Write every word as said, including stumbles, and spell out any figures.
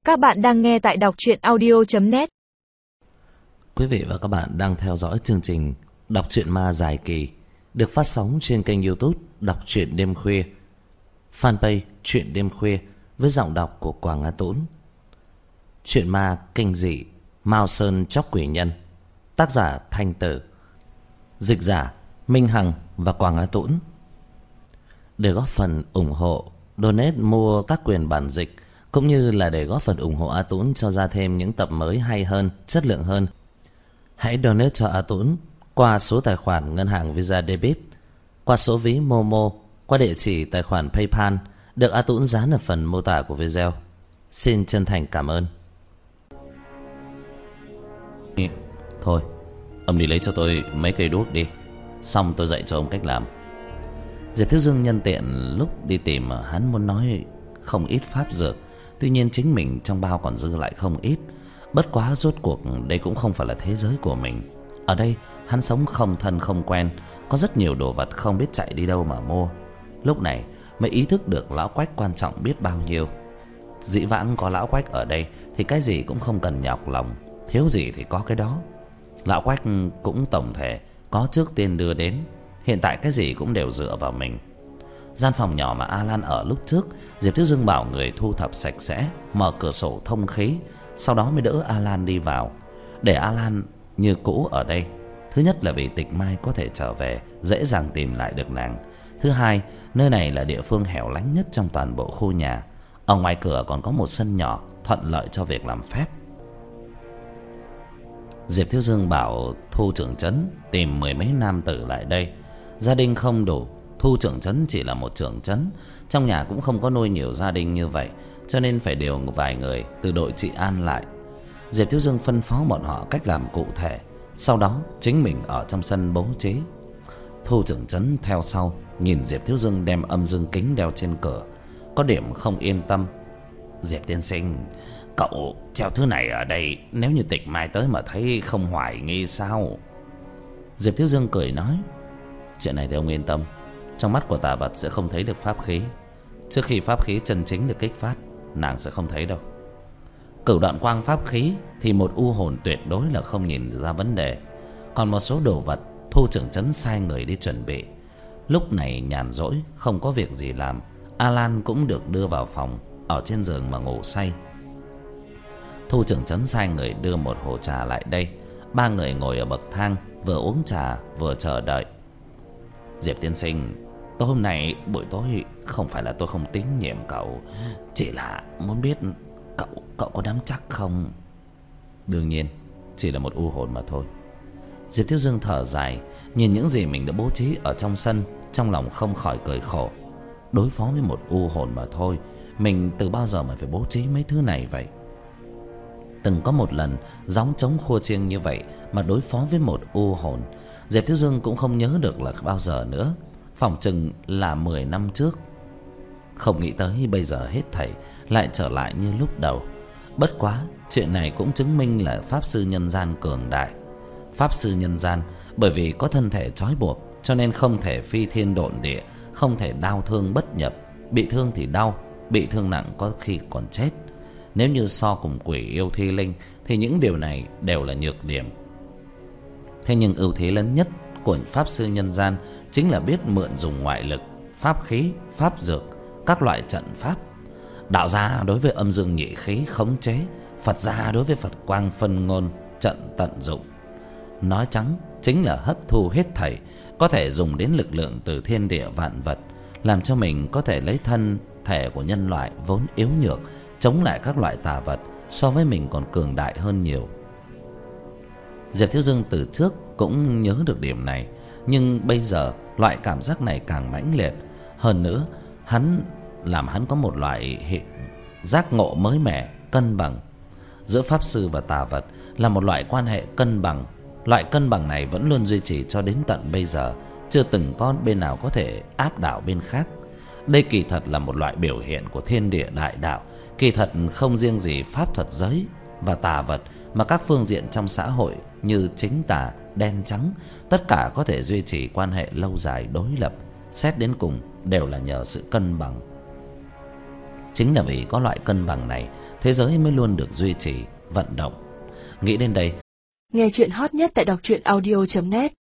Các bạn đang nghe tại đọc truyện audio chấm net. Quý vị và các bạn đang theo dõi chương trình Đọc truyện ma dài kỳ được phát sóng trên kênh YouTube Đọc truyện đêm khuya, fanpage Truyện đêm khuya với giọng đọc của Quảng Á Tũng. Truyện ma kinh dị Mao Sơn Chóc Quỷ Nhân, tác giả Thanh Tử, dịch giả Minh Hằng và Quảng Á Tũng. Để góp phần ủng hộ, donate mua các quyền bản dịch cũng như là để góp phần ủng hộ A Tũng cho ra thêm những tập mới hay hơn, chất lượng hơn, hãy donate cho A Tũng qua số tài khoản ngân hàng Visa Debit, qua số ví Momo, qua địa chỉ tài khoản PayPal được A Tũng dán ở phần mô tả của video. Xin chân thành cảm ơn. Thôi, ông đi lấy cho tôi mấy cây đuốc đi, xong tôi dạy cho ông cách làm. Diệp Thiếu Dương nhân tiện lúc đi tìm, hắn muốn nói không ít pháp dược, tuy nhiên chính mình trong bao còn dư lại không ít. Bất quá rốt cuộc đây cũng không phải là thế giới của mình. Ở đây hắn sống không thân không quen, có rất nhiều đồ vật không biết chạy đi đâu mà mua. Lúc này mới ý thức được lão Quách quan trọng biết bao nhiêu. Dĩ vãng có lão Quách ở đây thì cái gì cũng không cần nhọc lòng, thiếu gì thì có cái đó. Lão Quách cũng tổng thể có trước tiên đưa đến, hiện tại cái gì cũng đều dựa vào mình. Gian phòng nhỏ mà A Lan ở lúc trước, Diệp Thiếu Dương bảo người thu thập sạch sẽ, mở cửa sổ thông khí, sau đó mới đỡ A Lan đi vào, để A Lan như cũ ở đây. Thứ nhất là vì Tịch Mai có thể trở về, dễ dàng tìm lại được nàng. Thứ hai, nơi này là địa phương hẻo lánh nhất trong toàn bộ khu nhà. Ở ngoài cửa còn có một sân nhỏ thuận lợi cho việc làm phép. Diệp Thiếu Dương bảo Thu trưởng trấn tìm mười mấy nam tử lại đây. Gia đình không đủ, Thu trưởng trấn chỉ là một trưởng trấn, trong nhà cũng không có nuôi nhiều gia đình như vậy, cho nên phải điều vài người từ đội trị an lại. Diệp Thiếu Dương phân phó bọn họ cách làm cụ thể, sau đó chính mình ở trong sân bố trí. Thu trưởng trấn theo sau, nhìn Diệp Thiếu Dương đem âm dương kính đeo trên cửa, có điểm không yên tâm. Diệp tiên sinh, cậu treo thứ này ở đây, nếu như Tịch Mai tới mà thấy không hoài nghi sao? Diệp Thiếu Dương cười nói, chuyện này thì ông yên tâm, trong mắt của tà vật sẽ không thấy được pháp khí. Trước khi pháp khí chân chính được kích phát, nàng sẽ không thấy đâu. Cửu đoạn quang pháp khí thì một u hồn tuyệt đối là không nhìn ra vấn đề. Còn một số đồ vật, Thu trưởng trấn sai người đi chuẩn bị. Lúc này nhàn rỗi không có việc gì làm, A Lan cũng được đưa vào phòng, ở trên giường mà ngủ say. Thu trưởng trấn sai người đưa một hồ trà lại đây. Ba người ngồi ở bậc thang, vừa uống trà vừa chờ đợi. Diệp tiên sinh, tối hôm nay buổi tối không phải là tôi không tín nhiệm cậu, chỉ là muốn biết cậu cậu có nắm chắc không? Đương nhiên, chỉ là một u hồn mà thôi. Diệp Thiếu Dương thở dài, nhìn những gì mình đã bố trí ở trong sân, trong lòng không khỏi cười khổ. Đối phó với một u hồn mà thôi, mình từ bao giờ mà phải bố trí mấy thứ này vậy? Từng có một lần gióng trống khua chiêng như vậy mà đối phó với một u hồn, Diệp Thiếu Dương cũng không nhớ được là bao giờ nữa, phỏng chừng là mười năm trước. Không nghĩ tới bây giờ hết thảy lại trở lại như lúc đầu. Bất quá chuyện này cũng chứng minh là pháp sư nhân gian cường đại. Pháp sư nhân gian bởi vì có thân thể trói buộc, cho nên không thể phi thiên độn địa, không thể đau thương bất nhập. Bị thương thì đau, bị thương nặng có khi còn chết. Nếu như so cùng quỷ yêu thi linh thì những điều này đều là nhược điểm. Thế nhưng ưu thế lớn nhất của pháp sư nhân gian chính là biết mượn dùng ngoại lực, pháp khí, pháp dược, các loại trận pháp. Đạo gia đối với âm dương nhị khí khống chế, Phật gia đối với Phật quang phân ngôn, trận tận dụng. Nói trắng chính là hấp thu hết thảy, có thể dùng đến lực lượng từ thiên địa vạn vật, làm cho mình có thể lấy thân thể của nhân loại vốn yếu nhược, chống lại các loại tà vật, so với mình còn cường đại hơn nhiều. Diệp Thiếu Dương từ trước cũng nhớ được điểm này, nhưng bây giờ loại cảm giác này càng mãnh liệt hơn nữa. Hắn làm hắn có một loại hệ giác ngộ mới mẻ, cân bằng giữa pháp sư và tà vật, là một loại quan hệ cân bằng. Loại cân bằng này vẫn luôn duy trì cho đến tận bây giờ, chưa từng có bên nào có thể áp đảo bên khác. Đây kỳ thật là một loại biểu hiện của thiên địa đại đạo. Kỳ thật không riêng gì pháp thuật giới và tà vật, mà các phương diện trong xã hội như chính tà, đen trắng, tất cả có thể duy trì quan hệ lâu dài đối lập, xét đến cùng đều là nhờ sự cân bằng. Chính là vì có loại cân bằng này thế giới mới luôn được duy trì, vận động. Nghĩ đến đây, nghe chuyện hot nhất tại đọc truyện audio chấm net.